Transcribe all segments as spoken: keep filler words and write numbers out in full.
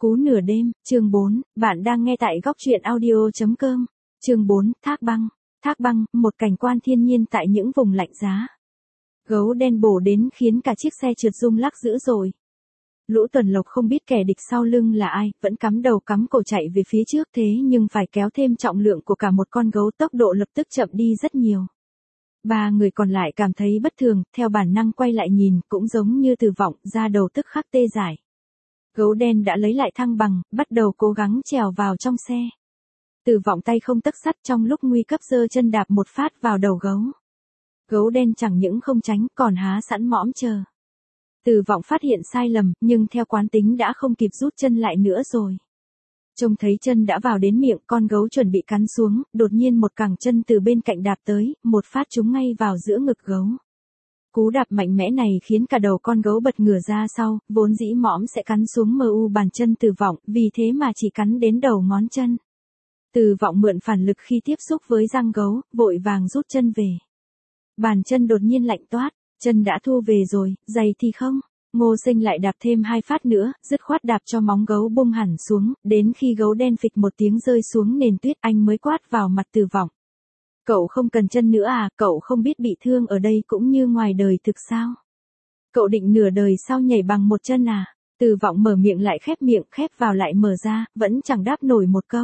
Cú nửa đêm, chương bốn, bạn đang nghe tại góc truyện audio.com. Chương bốn, Thác băng. Thác băng, một cảnh quan thiên nhiên tại những vùng lạnh giá. Gấu đen bổ đến khiến cả chiếc xe trượt rung lắc dữ dội. Lũ tuần lộc không biết kẻ địch sau lưng là ai, vẫn cắm đầu cắm cổ chạy về phía trước thế nhưng phải kéo thêm trọng lượng của cả một con gấu, tốc độ lập tức chậm đi rất nhiều. Ba người còn lại cảm thấy bất thường, theo bản năng quay lại nhìn, cũng giống như Từ Vọng, da đầu tức khắc tê dại. Gấu đen đã lấy lại thăng bằng, bắt đầu cố gắng trèo vào trong xe. Từ Vọng tay không tấc sắt, trong lúc nguy cấp giơ chân đạp một phát vào đầu gấu. Gấu đen chẳng những không tránh, còn há sẵn mõm chờ. Từ Vọng phát hiện sai lầm, nhưng theo quán tính đã không kịp rút chân lại nữa rồi. Trông thấy chân đã vào đến miệng, con gấu chuẩn bị cắn xuống, đột nhiên một cẳng chân từ bên cạnh đạp tới, một phát trúng ngay vào giữa ngực gấu. Cú đạp mạnh mẽ này khiến cả đầu con gấu bật ngửa ra sau, vốn dĩ mõm sẽ cắn xuống mờ u bàn chân Từ Vọng, vì thế mà chỉ cắn đến đầu ngón chân. Từ Vọng mượn phản lực khi tiếp xúc với răng gấu, vội vàng rút chân về. Bàn chân đột nhiên lạnh toát, chân đã thu về rồi, giày thì không. Ngô Sinh lại đạp thêm hai phát nữa, dứt khoát đạp cho móng gấu bung hẳn xuống, đến khi gấu đen phịch một tiếng rơi xuống nền tuyết, anh mới quát vào mặt Từ Vọng. Cậu không cần chân nữa à, cậu không biết bị thương ở đây cũng như ngoài đời thực sao? Cậu định nửa đời sau nhảy bằng một chân à? Từ Vọng mở miệng lại khép miệng, khép vào lại mở ra, vẫn chẳng đáp nổi một câu.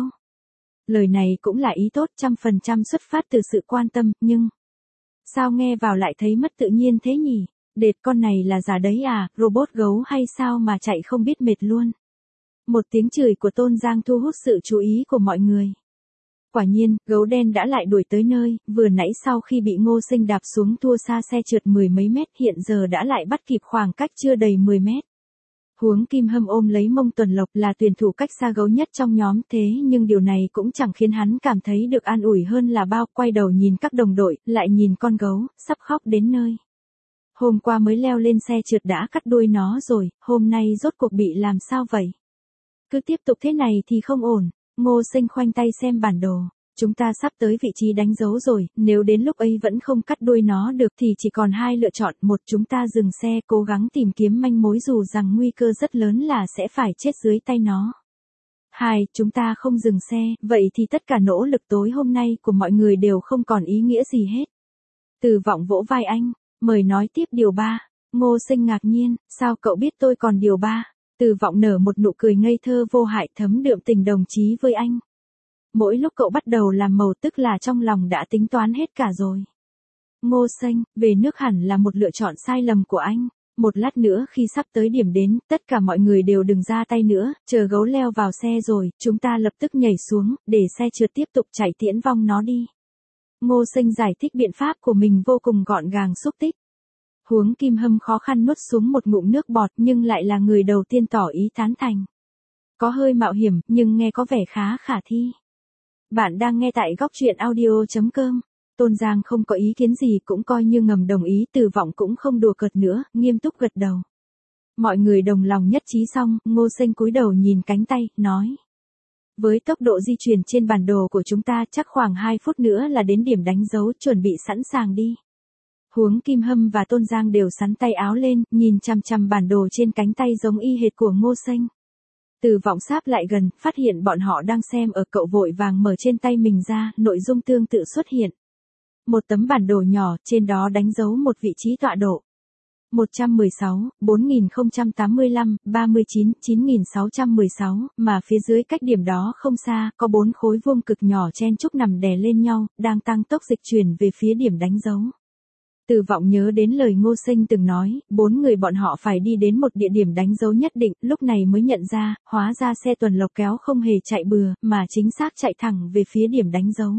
Lời này cũng là ý tốt, trăm phần trăm xuất phát từ sự quan tâm, nhưng... Sao nghe vào lại thấy mất tự nhiên thế nhỉ? Đệt, con này là giả đấy à, robot gấu hay sao mà chạy không biết mệt luôn? Một tiếng chửi của Tôn Giang thu hút sự chú ý của mọi người. Quả nhiên, gấu đen đã lại đuổi tới nơi, vừa nãy sau khi bị Ngô Sinh đạp xuống thua xa xe trượt mười mấy mét, hiện giờ đã lại bắt kịp khoảng cách chưa đầy mười mét. Huống Kim Hâm ôm lấy mông Tuần Lộc, là tuyển thủ cách xa gấu nhất trong nhóm, thế nhưng điều này cũng chẳng khiến hắn cảm thấy được an ủi hơn là bao, quay đầu nhìn các đồng đội, lại nhìn con gấu, sắp khóc đến nơi. Hôm qua mới leo lên xe trượt đã cắt đuôi nó rồi, hôm nay rốt cuộc bị làm sao vậy? Cứ tiếp tục thế này thì không ổn. Ngô Sinh khoanh tay xem bản đồ. Chúng ta sắp tới vị trí đánh dấu rồi, nếu đến lúc ấy vẫn không cắt đuôi nó được thì chỉ còn hai lựa chọn. Một, chúng ta dừng xe cố gắng tìm kiếm manh mối dù rằng nguy cơ rất lớn là sẽ phải chết dưới tay nó. Hai, chúng ta không dừng xe, vậy thì tất cả nỗ lực tối hôm nay của mọi người đều không còn ý nghĩa gì hết. Từ Vọng vỗ vai anh, mời nói tiếp điều ba. Ngô Sinh ngạc nhiên, sao cậu biết tôi còn điều ba? Từ Vọng nở một nụ cười ngây thơ vô hại, thấm đượm tình đồng chí với anh. Mỗi lúc cậu bắt đầu làm màu tức là trong lòng đã tính toán hết cả rồi. Ngô Sinh, về nước hẳn là một lựa chọn sai lầm của anh. Một lát nữa khi sắp tới điểm đến, tất cả mọi người đều đừng ra tay nữa, chờ gấu leo vào xe rồi, chúng ta lập tức nhảy xuống, để xe trượt tiếp tục chạy tiễn vong nó đi. Ngô Sinh giải thích biện pháp của mình vô cùng gọn gàng xúc tích. Huống Kim Hâm khó khăn nuốt xuống một ngụm nước bọt nhưng lại là người đầu tiên tỏ ý tán thành. Có hơi mạo hiểm nhưng nghe có vẻ khá khả thi. Bạn đang nghe tại góc truyện audio.com. Tôn Giang không có ý kiến gì cũng coi như ngầm đồng ý, Từ Vọng cũng không đùa cợt nữa, nghiêm túc gật đầu. Mọi người đồng lòng nhất trí xong, Ngô Sinh cúi đầu nhìn cánh tay, nói. Với tốc độ di chuyển trên bản đồ của chúng ta chắc khoảng hai phút nữa là đến điểm đánh dấu, chuẩn bị sẵn sàng đi. Huống Kim Hâm và Tôn Giang đều sắn tay áo lên, nhìn chằm chằm bản đồ trên cánh tay giống y hệt của Ngô Sinh. Từ Vọng sáp lại gần, phát hiện bọn họ đang xem ở, cậu vội vàng mở trên tay mình ra, nội dung tương tự xuất hiện. Một tấm bản đồ nhỏ, trên đó đánh dấu một vị trí tọa độ. một trăm mười sáu, bốn nghìn không trăm tám mươi lăm, ba mươi chín, chín nghìn sáu trăm mười sáu, mà phía dưới cách điểm đó không xa, có bốn khối vuông cực nhỏ chen chúc nằm đè lên nhau, đang tăng tốc dịch chuyển về phía điểm đánh dấu. Từ Vọng nhớ đến lời Ngô Sinh từng nói, bốn người bọn họ phải đi đến một địa điểm đánh dấu nhất định, lúc này mới nhận ra, hóa ra xe tuần lộc kéo không hề chạy bừa, mà chính xác chạy thẳng về phía điểm đánh dấu.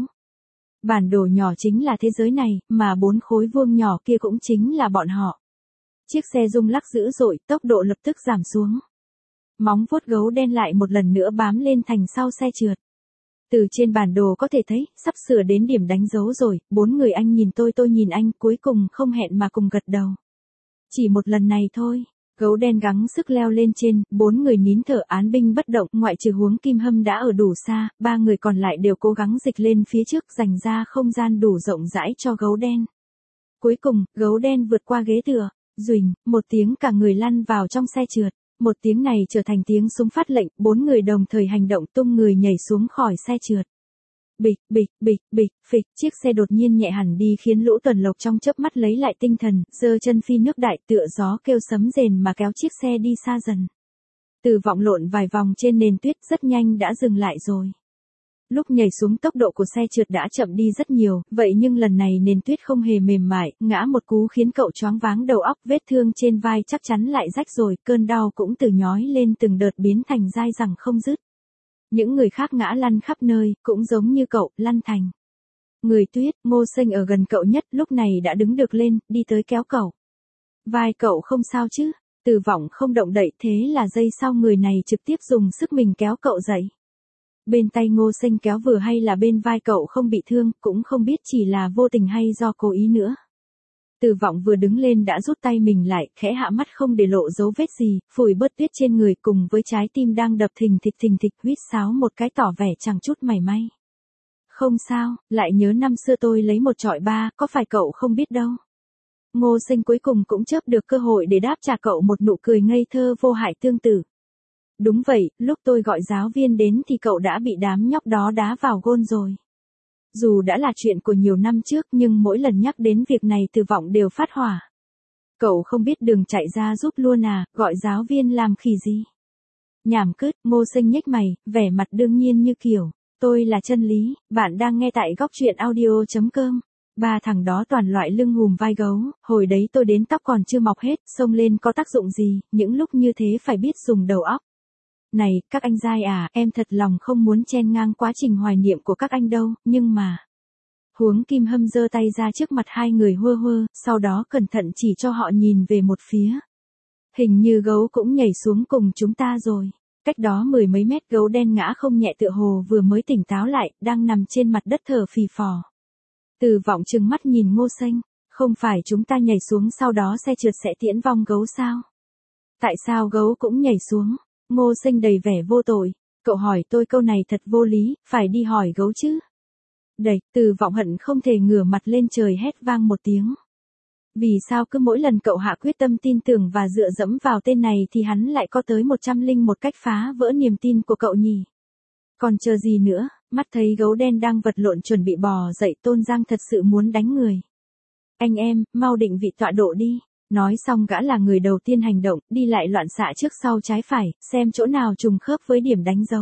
Bản đồ nhỏ chính là thế giới này, mà bốn khối vuông nhỏ kia cũng chính là bọn họ. Chiếc xe rung lắc dữ dội, tốc độ lập tức giảm xuống. Móng vuốt gấu đen lại một lần nữa bám lên thành sau xe trượt. Từ trên bản đồ có thể thấy, sắp sửa đến điểm đánh dấu rồi, bốn người anh nhìn tôi tôi nhìn anh, cuối cùng không hẹn mà cùng gật đầu. Chỉ một lần này thôi, gấu đen gắng sức leo lên trên, bốn người nín thở án binh bất động, ngoại trừ Huống Kim Hâm đã ở đủ xa, ba người còn lại đều cố gắng dịch lên phía trước, dành ra không gian đủ rộng rãi cho gấu đen. Cuối cùng, gấu đen vượt qua ghế tựa, duỳnh, một tiếng cả người lăn vào trong xe trượt. Một tiếng này trở thành tiếng súng phát lệnh, bốn người đồng thời hành động tung người nhảy xuống khỏi xe trượt. Bịch, bịch, bịch, bịch, phịch, chiếc xe đột nhiên nhẹ hẳn đi khiến Lũ Tuần Lộc trong chớp mắt lấy lại tinh thần, giơ chân phi nước đại tựa gió kêu sấm rền mà kéo chiếc xe đi xa dần. Từ Vọng lộn vài vòng trên nền tuyết rất nhanh đã dừng lại rồi. Lúc nhảy xuống tốc độ của xe trượt đã chậm đi rất nhiều, vậy nhưng lần này nền tuyết không hề mềm mại, ngã một cú khiến cậu choáng váng đầu óc, vết thương trên vai chắc chắn lại rách rồi, cơn đau cũng từ nhói lên từng đợt biến thành dai dẳng không dứt. Những người khác ngã lăn khắp nơi, cũng giống như cậu, lăn thành người tuyết. Ngô Sinh ở gần cậu nhất lúc này đã đứng được lên, đi tới kéo cậu. Vai cậu không sao chứ? Từ Vọng không động đậy, thế là giây sau người này trực tiếp dùng sức mình kéo cậu dậy. Bên tay Ngô Sinh kéo vừa hay là bên vai cậu không bị thương, cũng không biết chỉ là vô tình hay do cố ý nữa. Từ Vọng vừa đứng lên đã rút tay mình lại, khẽ hạ mắt không để lộ dấu vết gì, phủi bớt tuyết trên người cùng với trái tim đang đập thình thịch thình thịch, huýt sáo một cái tỏ vẻ chẳng chút mảy may. Không sao, lại nhớ năm xưa tôi lấy một chọi ba, có phải cậu không biết đâu. Ngô Sinh cuối cùng cũng chớp được cơ hội để đáp trả cậu một nụ cười ngây thơ vô hại tương tự. Đúng vậy, lúc tôi gọi giáo viên đến thì cậu đã bị đám nhóc đó đá vào gôn rồi. Dù đã là chuyện của nhiều năm trước nhưng mỗi lần nhắc đến việc này Từ Vọng đều phát hỏa. Cậu không biết đường chạy ra giúp luôn à, gọi giáo viên làm khỉ gì. Nhảm cứt, Ngô Sinh nhếch mày, vẻ mặt đương nhiên như kiểu, tôi là Chân Lý, bạn đang nghe tại góc truyện audio chấm com. Ba thằng đó toàn loại lưng hùm vai gấu, hồi đấy tôi đến tóc còn chưa mọc hết, xông lên có tác dụng gì, những lúc như thế phải biết dùng đầu óc. Này, các anh giai à, em thật lòng không muốn chen ngang quá trình hoài niệm của các anh đâu, nhưng mà... Huống Kim Hâm giơ tay ra trước mặt hai người hơ hơ, sau đó cẩn thận chỉ cho họ nhìn về một phía. Hình như gấu cũng nhảy xuống cùng chúng ta rồi. Cách đó mười mấy mét gấu đen ngã không nhẹ tựa hồ vừa mới tỉnh táo lại, đang nằm trên mặt đất thở phì phò. Từ Vọng trừng mắt nhìn Ngô Sinh, không phải chúng ta nhảy xuống sau đó xe trượt sẽ tiễn vong gấu sao? Tại sao gấu cũng nhảy xuống? Ngô Sinh đầy vẻ vô tội, cậu hỏi tôi câu này thật vô lý, phải đi hỏi gấu chứ. Đẩy, Từ Vọng hận không thể ngửa mặt lên trời hét vang một tiếng. Vì sao cứ mỗi lần cậu hạ quyết tâm tin tưởng và dựa dẫm vào tên này thì hắn lại có tới một trăm linh một cách phá vỡ niềm tin của cậu nhỉ? Còn chờ gì nữa, mắt thấy gấu đen đang vật lộn chuẩn bị bò dậy, Tôn Giang thật sự muốn đánh người. Anh em, mau định vị tọa độ đi. Nói xong gã là người đầu tiên hành động, đi lại loạn xạ trước sau trái phải, xem chỗ nào trùng khớp với điểm đánh dấu.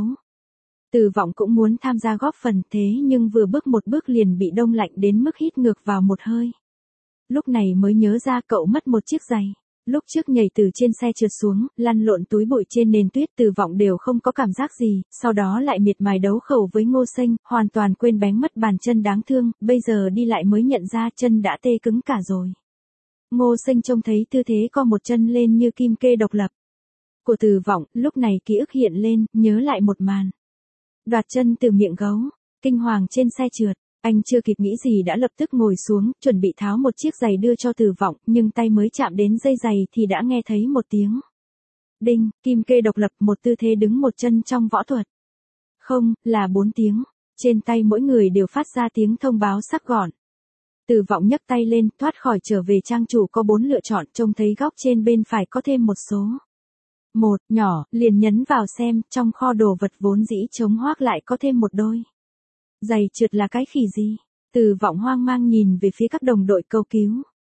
Từ Vọng cũng muốn tham gia góp phần thế nhưng vừa bước một bước liền bị đông lạnh đến mức hít ngược vào một hơi. Lúc này mới nhớ ra cậu mất một chiếc giày. Lúc trước nhảy từ trên xe trượt xuống, lăn lộn túi bụi trên nền tuyết Từ Vọng đều không có cảm giác gì, sau đó lại miệt mài đấu khẩu với Ngô Sinh, hoàn toàn quên bén mất bàn chân đáng thương, bây giờ đi lại mới nhận ra chân đã tê cứng cả rồi. Ngô Sinh trông thấy tư thế co một chân lên như kim kê độc lập của Từ Vọng, lúc này ký ức hiện lên, nhớ lại một màn. Đoạt chân từ miệng gấu, kinh hoàng trên xe trượt, anh chưa kịp nghĩ gì đã lập tức ngồi xuống, chuẩn bị tháo một chiếc giày đưa cho Từ Vọng, nhưng tay mới chạm đến dây giày thì đã nghe thấy một tiếng. Đinh, kim kê độc lập, một tư thế đứng một chân trong võ thuật. Không, là bốn tiếng, trên tay mỗi người đều phát ra tiếng thông báo sắc gọn. Từ Vọng nhấc tay lên, thoát khỏi trở về trang chủ có bốn lựa chọn, trông thấy góc trên bên phải có thêm một số. Một, nhỏ, liền nhấn vào xem, trong kho đồ vật vốn dĩ trống hoác lại có thêm một đôi. Giày trượt là cái khỉ gì? Từ Vọng hoang mang nhìn về phía các đồng đội cầu cứu.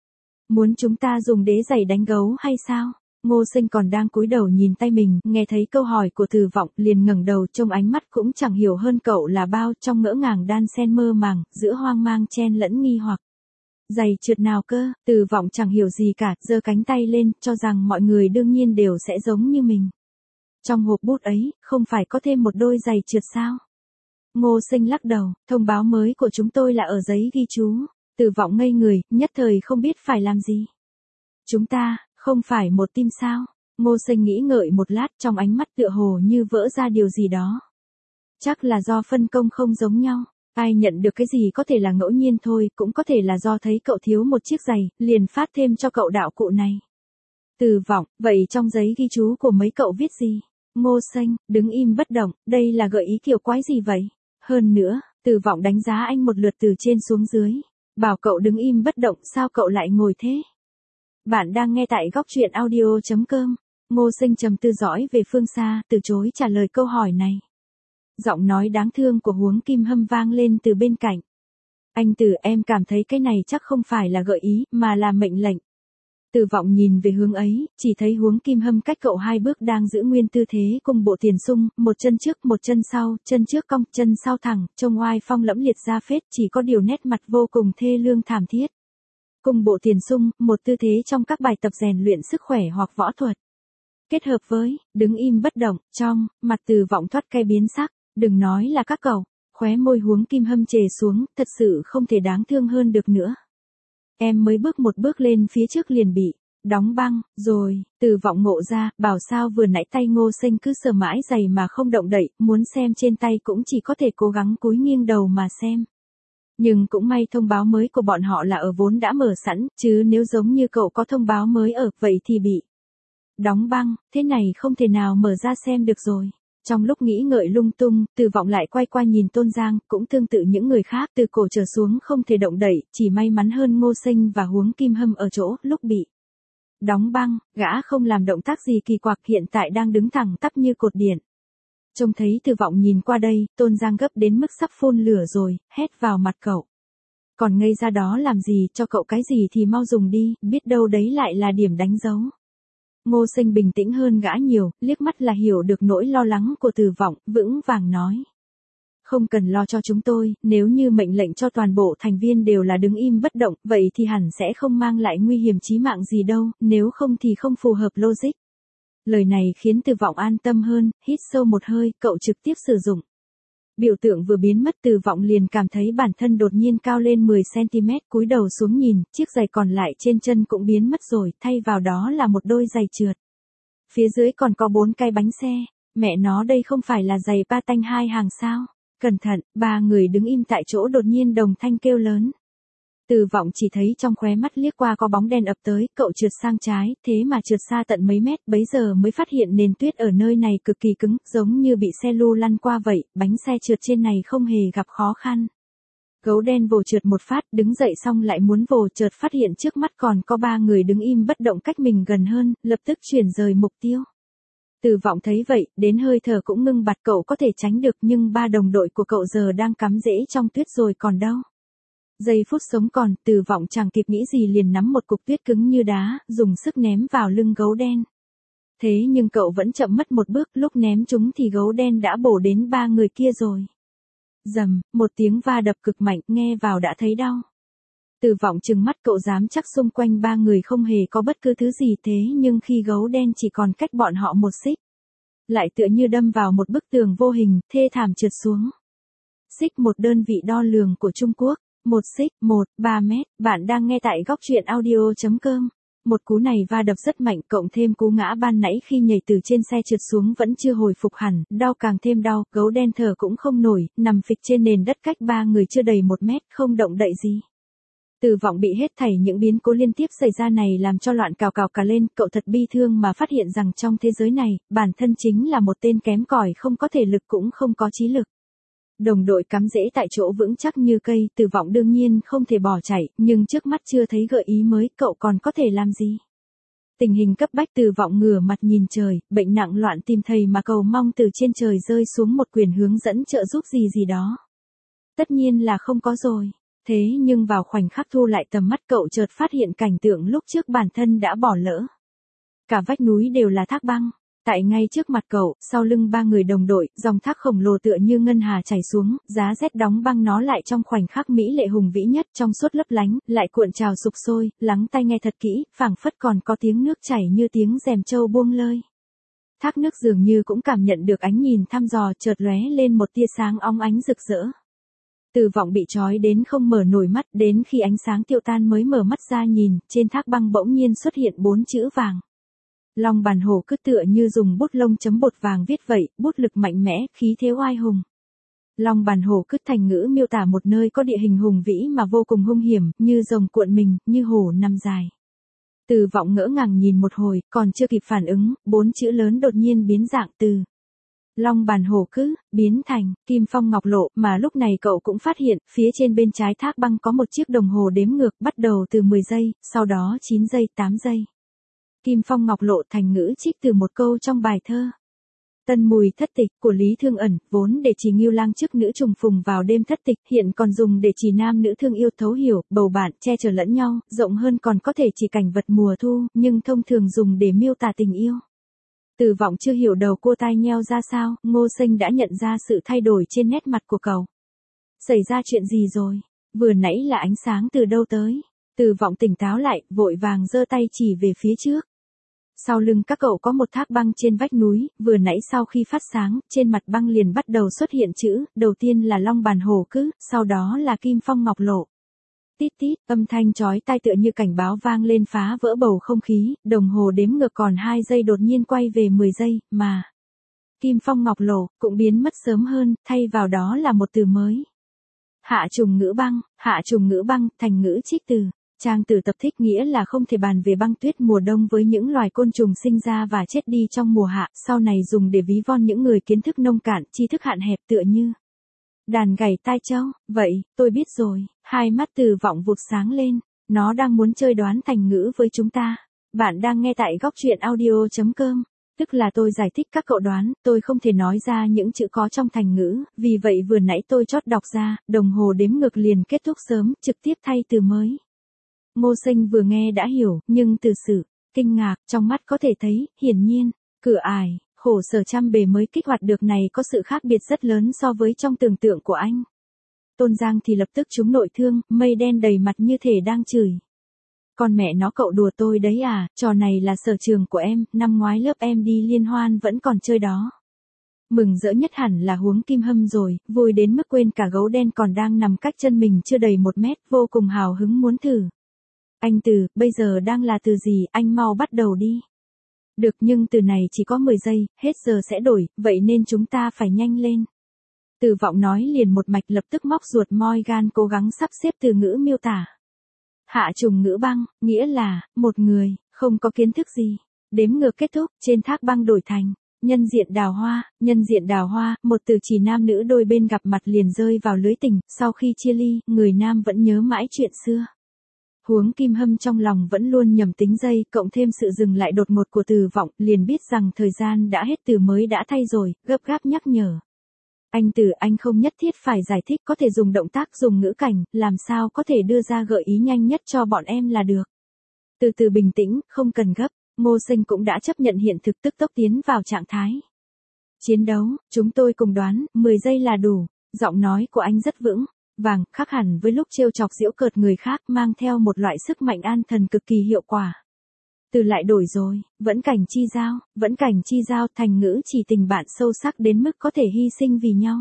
Muốn chúng ta dùng đế giày đánh gấu hay sao? Ngô Sinh còn đang cúi đầu nhìn tay mình, nghe thấy câu hỏi của Từ Vọng, liền ngẩng đầu trông ánh mắt cũng chẳng hiểu hơn cậu là bao, trong ngỡ ngàng đan xen mơ màng, giữa hoang mang chen lẫn nghi hoặc. Giày trượt nào cơ? Từ Vọng chẳng hiểu gì cả, giơ cánh tay lên, cho rằng mọi người đương nhiên đều sẽ giống như mình. Trong hộp bút ấy, không phải có thêm một đôi giày trượt sao? Ngô Sinh lắc đầu, thông báo mới của chúng tôi là ở giấy ghi chú. Từ Vọng ngây người, nhất thời không biết phải làm gì. Chúng ta, không phải một team sao? Ngô Sinh nghĩ ngợi một lát, trong ánh mắt tựa hồ như vỡ ra điều gì đó. Chắc là do phân công không giống nhau. Ai nhận được cái gì có thể là ngẫu nhiên thôi, cũng có thể là do thấy cậu thiếu một chiếc giày, liền phát thêm cho cậu đạo cụ này. Từ Vọng, vậy trong giấy ghi chú của mấy cậu viết gì? Ngô Sinh, đứng im bất động, đây là gợi ý kiểu quái gì vậy? Hơn nữa, Từ Vọng đánh giá anh một lượt từ trên xuống dưới. Bảo cậu đứng im bất động, sao cậu lại ngồi thế? Bạn đang nghe tại góc truyện audio chấm com. Ngô Sinh trầm tư dõi về phương xa, từ chối trả lời câu hỏi này. Giọng nói đáng thương của Huống Kim Hâm vang lên từ bên cạnh. Anh Từ, em cảm thấy cái này chắc không phải là gợi ý, mà là mệnh lệnh. Từ Vọng nhìn về hướng ấy, chỉ thấy Huống Kim Hâm cách cậu hai bước đang giữ nguyên tư thế cùng bộ tiền sung, một chân trước một chân sau, chân trước cong, chân sau thẳng, trông oai phong lẫm liệt ra phết, chỉ có điều nét mặt vô cùng thê lương thảm thiết. Cùng bộ tiền sung, một tư thế trong các bài tập rèn luyện sức khỏe hoặc võ thuật. Kết hợp với, đứng im bất động, trong, mặt Từ Vọng thoát cái biến sắc, đừng nói là các cậu, khóe môi Huống Kim Hâm chề xuống, thật sự không thể đáng thương hơn được nữa. Em mới bước một bước lên phía trước liền bị đóng băng, rồi, Từ Vọng ngộ ra, bảo sao vừa nãy tay Ngô Sinh cứ sờ mãi giày mà không động đậy, muốn xem trên tay cũng chỉ có thể cố gắng cúi nghiêng đầu mà xem. Nhưng cũng may thông báo mới của bọn họ là ở vốn đã mở sẵn, chứ nếu giống như cậu có thông báo mới ở, vậy thì bị đóng băng, thế này không thể nào mở ra xem được rồi. Trong lúc nghĩ ngợi lung tung, Từ Vọng lại quay qua nhìn Tôn Giang, cũng tương tự những người khác, từ cổ trở xuống không thể động đậy, chỉ may mắn hơn Ngô Sinh và Huống Kim Hâm ở chỗ, lúc bị đóng băng, gã không làm động tác gì kỳ quặc, hiện tại đang đứng thẳng tắp như cột điện. Trông thấy Từ Vọng nhìn qua đây, Tôn Giang gấp đến mức sắp phun lửa rồi, hét vào mặt cậu. Còn ngây ra đó làm gì, cho cậu cái gì thì mau dùng đi, biết đâu đấy lại là điểm đánh dấu. Ngô Sinh bình tĩnh hơn gã nhiều, liếc mắt là hiểu được nỗi lo lắng của Từ Vọng, vững vàng nói. Không cần lo cho chúng tôi, nếu như mệnh lệnh cho toàn bộ thành viên đều là đứng im bất động, vậy thì hẳn sẽ không mang lại nguy hiểm chí mạng gì đâu, nếu không thì không phù hợp logic. Lời này khiến Từ Vọng an tâm hơn, hít sâu một hơi, cậu trực tiếp sử dụng. Biểu tượng vừa biến mất, Từ Vọng liền cảm thấy bản thân đột nhiên cao lên mười xăng-ti-mét, cúi đầu xuống nhìn, chiếc giày còn lại trên chân cũng biến mất rồi, thay vào đó là một đôi giày trượt. Phía dưới còn có bốn cái bánh xe, mẹ nó đây không phải là giày pa tanh hai hàng sao? Cẩn thận, ba người đứng im tại chỗ đột nhiên đồng thanh kêu lớn. Từ Vọng chỉ thấy trong khóe mắt liếc qua có bóng đèn ập tới, cậu trượt sang trái, thế mà trượt xa tận mấy mét, bấy giờ mới phát hiện nền tuyết ở nơi này cực kỳ cứng, giống như bị xe lu lăn qua vậy, bánh xe trượt trên này không hề gặp khó khăn. Gấu đen vồ trượt một phát, đứng dậy xong lại muốn vồ, chợt phát hiện trước mắt còn có ba người đứng im bất động cách mình gần hơn, lập tức chuyển rời mục tiêu. Từ Vọng thấy vậy, đến hơi thở cũng ngưng bặt, cậu có thể tránh được nhưng ba đồng đội của cậu giờ đang cắm rễ trong tuyết rồi còn đâu. Giây phút sống còn, Từ Vọng chẳng kịp nghĩ gì liền nắm một cục tuyết cứng như đá, dùng sức ném vào lưng gấu đen. Thế nhưng cậu vẫn chậm mất một bước, lúc ném chúng thì gấu đen đã bổ đến ba người kia rồi. Rầm, một tiếng va đập cực mạnh, nghe vào đã thấy đau. Từ Vọng trừng mắt, cậu dám chắc xung quanh ba người không hề có bất cứ thứ gì, thế nhưng khi gấu đen chỉ còn cách bọn họ một xích, lại tựa như đâm vào một bức tường vô hình, thê thảm trượt xuống. Xích, một đơn vị đo lường của Trung Quốc. Một xích, một, ba mét, bạn đang nghe tại góc truyện audio chấm com. Một cú này va đập rất mạnh, cộng thêm cú ngã ban nãy khi nhảy từ trên xe trượt xuống vẫn chưa hồi phục hẳn, đau càng thêm đau, gấu đen thở cũng không nổi, nằm phịch trên nền đất cách ba người chưa đầy một mét, không động đậy gì. Từ Vọng bị hết thảy những biến cố liên tiếp xảy ra này làm cho loạn cào cào cả lên, cậu thật bi thương mà phát hiện rằng trong thế giới này, bản thân chính là một tên kém cỏi, không có thể lực cũng không có trí lực. Đồng đội cắm rễ tại chỗ vững chắc như cây, Từ Vọng đương nhiên không thể bỏ chạy, nhưng trước mắt chưa thấy gợi ý mới, cậu còn có thể làm gì? Tình hình cấp bách, Từ Vọng ngửa mặt nhìn trời, bệnh nặng loạn tìm thầy mà cầu mong từ trên trời rơi xuống một quyển hướng dẫn trợ giúp gì gì đó. Tất nhiên là không có rồi. Thế nhưng vào khoảnh khắc thu lại tầm mắt, cậu chợt phát hiện cảnh tượng lúc trước bản thân đã bỏ lỡ. Cả vách núi đều là thác băng. Tại ngay trước mặt cậu, sau lưng ba người đồng đội, dòng thác khổng lồ tựa như ngân hà chảy xuống, giá rét đóng băng nó lại trong khoảnh khắc mỹ lệ hùng vĩ nhất, trong suốt lấp lánh, lại cuộn trào sục sôi, lắng tai nghe thật kỹ, phảng phất còn có tiếng nước chảy như tiếng rèm trâu buông lơi. Thác nước dường như cũng cảm nhận được ánh nhìn thăm dò, chợt lóe lên một tia sáng óng ánh rực rỡ. Từ Vọng bị trói đến không mở nổi mắt, đến khi ánh sáng tiêu tan mới mở mắt ra nhìn, trên thác băng bỗng nhiên xuất hiện bốn chữ vàng. Long Bàn Hổ cứ tựa như dùng bút lông chấm bột vàng viết vậy, bút lực mạnh mẽ, khí thế oai hùng. Long Bàn Hổ cứ thành ngữ miêu tả một nơi có địa hình hùng vĩ mà vô cùng hung hiểm, như rồng cuộn mình, như hổ nằm dài. Từ Vọng ngỡ ngàng nhìn một hồi, còn chưa kịp phản ứng, bốn chữ lớn đột nhiên biến dạng từ Long Bàn Hổ cứ, biến thành Kim Phong Ngọc Lộ, mà lúc này cậu cũng phát hiện, phía trên bên trái thác băng có một chiếc đồng hồ đếm ngược, bắt đầu từ mười giây, sau đó chín giây, tám giây. Kim phong ngọc lộ thành ngữ trích từ một câu trong bài thơ. Tân mùi thất tịch của Lý Thương Ẩn, vốn để chỉ Ngưu Lang chức nữ trùng phùng vào đêm thất tịch, hiện còn dùng để chỉ nam nữ thương yêu thấu hiểu, bầu bạn, che chở lẫn nhau, rộng hơn còn có thể chỉ cảnh vật mùa thu, nhưng thông thường dùng để miêu tả tình yêu. Từ Vọng chưa hiểu đầu cua tai nheo ra sao, Ngô Sinh đã nhận ra sự thay đổi trên nét mặt của cậu. Xảy ra chuyện gì rồi? Vừa nãy là ánh sáng từ đâu tới? Từ Vọng tỉnh táo lại, vội vàng giơ tay chỉ về phía trước. Sau lưng các cậu có một thác băng trên vách núi, vừa nãy sau khi phát sáng, trên mặt băng liền bắt đầu xuất hiện chữ, đầu tiên là long bàn hổ cứ, sau đó là kim phong ngọc lộ. Tít tít, âm thanh chói tai tựa như cảnh báo vang lên phá vỡ bầu không khí, đồng hồ đếm ngược còn hai giây đột nhiên quay về mười giây, mà kim phong ngọc lộ cũng biến mất sớm hơn, thay vào đó là một từ mới. Hạ trùng ngữ băng, hạ trùng ngữ băng, thành ngữ trích từ. Trang từ tập thích nghĩa là không thể bàn về băng tuyết mùa đông với những loài côn trùng sinh ra và chết đi trong mùa hạ, sau này dùng để ví von những người kiến thức nông cạn, tri thức hạn hẹp tựa như đàn gảy tai trâu. Vậy, tôi biết rồi, hai mắt Từ Vọng vụt sáng lên, nó đang muốn chơi đoán thành ngữ với chúng ta. Bạn đang nghe tại góc truyện audio chấm com. Tức là tôi giải thích các cậu đoán, tôi không thể nói ra những chữ có trong thành ngữ, vì vậy vừa nãy tôi chót đọc ra, đồng hồ đếm ngược liền kết thúc sớm, trực tiếp thay từ mới. Ngô Sinh vừa nghe đã hiểu, nhưng từ sự kinh ngạc trong mắt có thể thấy, hiển nhiên, cửa ải, khổ sở trăm bề mới kích hoạt được này có sự khác biệt rất lớn so với trong tưởng tượng của anh. Tôn Giang thì lập tức trúng nội thương, mây đen đầy mặt như thể đang chửi. Con mẹ nó cậu đùa tôi đấy à, trò này là sở trường của em, năm ngoái lớp em đi liên hoan vẫn còn chơi đó. Mừng rỡ nhất hẳn là Huống Kim Hâm rồi, vui đến mức quên cả gấu đen còn đang nằm cách chân mình chưa đầy một mét, vô cùng hào hứng muốn thử. Anh Từ, bây giờ đang là từ gì, anh mau bắt đầu đi. Được, nhưng từ này chỉ có mười giây, hết giờ sẽ đổi, vậy nên chúng ta phải nhanh lên. Từ Vọng nói liền một mạch, lập tức móc ruột moi gan cố gắng sắp xếp từ ngữ miêu tả. Hạ trùng ngữ băng, nghĩa là, một người, không có kiến thức gì. Đếm ngược kết thúc, trên thác băng đổi thành, nhân diện đào hoa, nhân diện đào hoa, một từ chỉ nam nữ đôi bên gặp mặt liền rơi vào lưới tình, sau khi chia ly, người nam vẫn nhớ mãi chuyện xưa. Huống Kim Hâm trong lòng vẫn luôn nhầm tính giây, cộng thêm sự dừng lại đột ngột của Từ Vọng, liền biết rằng thời gian đã hết, từ mới đã thay rồi, gấp gáp nhắc nhở. Anh Từ, anh không nhất thiết phải giải thích, có thể dùng động tác, dùng ngữ cảnh, làm sao có thể đưa ra gợi ý nhanh nhất cho bọn em là được. Từ từ bình tĩnh, không cần gấp, Ngô Sinh cũng đã chấp nhận hiện thực, tức tốc tiến vào trạng thái chiến đấu, chúng tôi cùng đoán, mười giây là đủ, giọng nói của anh rất vững. Vàng, khác hẳn với lúc trêu chọc giễu cợt người khác, mang theo một loại sức mạnh an thần cực kỳ hiệu quả. Từ lại đổi rồi, vẫn cảnh chi giao, vẫn cảnh chi giao, thành ngữ chỉ tình bạn sâu sắc đến mức có thể hy sinh vì nhau.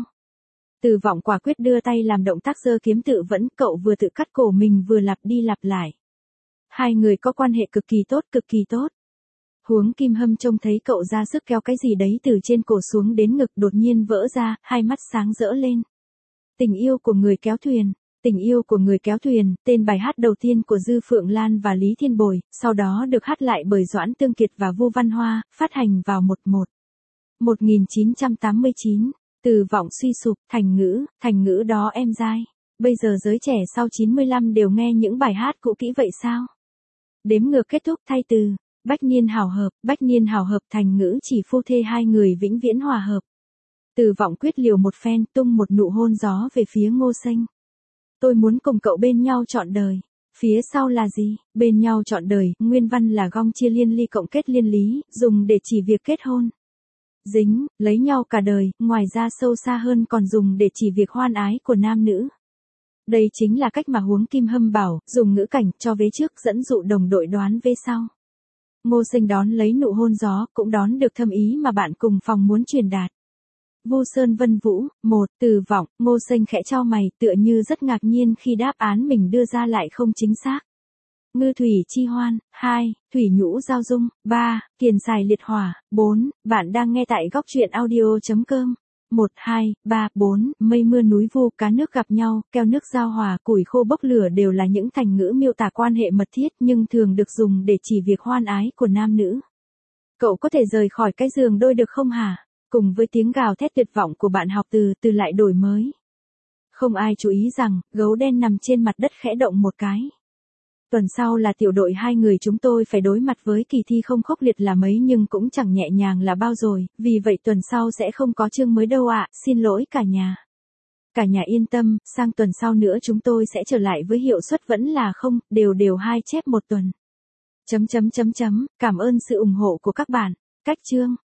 Từ Vọng quả quyết đưa tay làm động tác giơ kiếm tự vẫn, cậu vừa tự cắt cổ mình vừa lặp đi lặp lại. Hai người có quan hệ cực kỳ tốt, cực kỳ tốt. Huống Kim Hâm trông thấy cậu ra sức kéo cái gì đấy từ trên cổ xuống đến ngực, đột nhiên vỡ ra, hai mắt sáng rỡ lên. Tình yêu của người kéo thuyền, tình yêu của người kéo thuyền, tên bài hát đầu tiên của Dư Phượng Lan và Lý Thiên Bồi, sau đó được hát lại bởi Doãn Tương Kiệt và Vu Văn Hoa, phát hành vào một một một nghìn chín trăm tám mươi chín. Từ Vọng suy sụp, thành ngữ, thành ngữ đó em dai. Bây giờ giới trẻ sau chín mươi lăm đều nghe những bài hát cũ kỹ vậy sao? Đếm ngược kết thúc thay từ, bách niên hào hợp, bách niên hào hợp, thành ngữ chỉ phu thê hai người vĩnh viễn hòa hợp. Từ Vọng quyết liều một phen, tung một nụ hôn gió về phía Ngô Sinh. Tôi muốn cùng cậu bên nhau trọn đời. Phía sau là gì? Bên nhau trọn đời, nguyên văn là gong chia liên ly cộng kết liên lý, dùng để chỉ việc kết hôn. Dính, lấy nhau cả đời, ngoài ra sâu xa hơn còn dùng để chỉ việc hoan ái của nam nữ. Đây chính là cách mà Huống Kim Hâm bảo, dùng ngữ cảnh cho vế trước dẫn dụ đồng đội đoán vế sau. Ngô Sinh đón lấy nụ hôn gió, cũng đón được thâm ý mà bạn cùng phòng muốn truyền đạt. Vu Sơn Vân Vũ, một, Từ Vọng, Ngô Sinh khẽ chau mày, tựa như rất ngạc nhiên khi đáp án mình đưa ra lại không chính xác. Ngư Thủy Chi Hoan, hai, Thủy Nhũ Giao Dung, ba, Kiền Xài Liệt Hỏa, bốn, bạn đang nghe tại góc truyện audio chấm com. một, hai, ba, bốn, mây mưa núi vu, cá nước gặp nhau, keo nước giao hòa, củi khô bốc lửa đều là những thành ngữ miêu tả quan hệ mật thiết nhưng thường được dùng để chỉ việc hoan ái của nam nữ. Cậu có thể rời khỏi cái giường đôi được không hả? Cùng với tiếng gào thét tuyệt vọng của bạn học từ từ lại đổi mới. Không ai chú ý rằng, gấu đen nằm trên mặt đất khẽ động một cái. Tuần sau là tiểu đội hai người chúng tôi phải đối mặt với kỳ thi không khốc liệt là mấy nhưng cũng chẳng nhẹ nhàng là bao rồi, vì vậy tuần sau sẽ không có chương mới đâu ạ, xin lỗi cả nhà. Cả nhà yên tâm, sang tuần sau nữa chúng tôi sẽ trở lại với hiệu suất vẫn là không, đều đều hai chép một tuần. Chấm chấm chấm chấm, cảm ơn sự ủng hộ của các bạn. Cách chương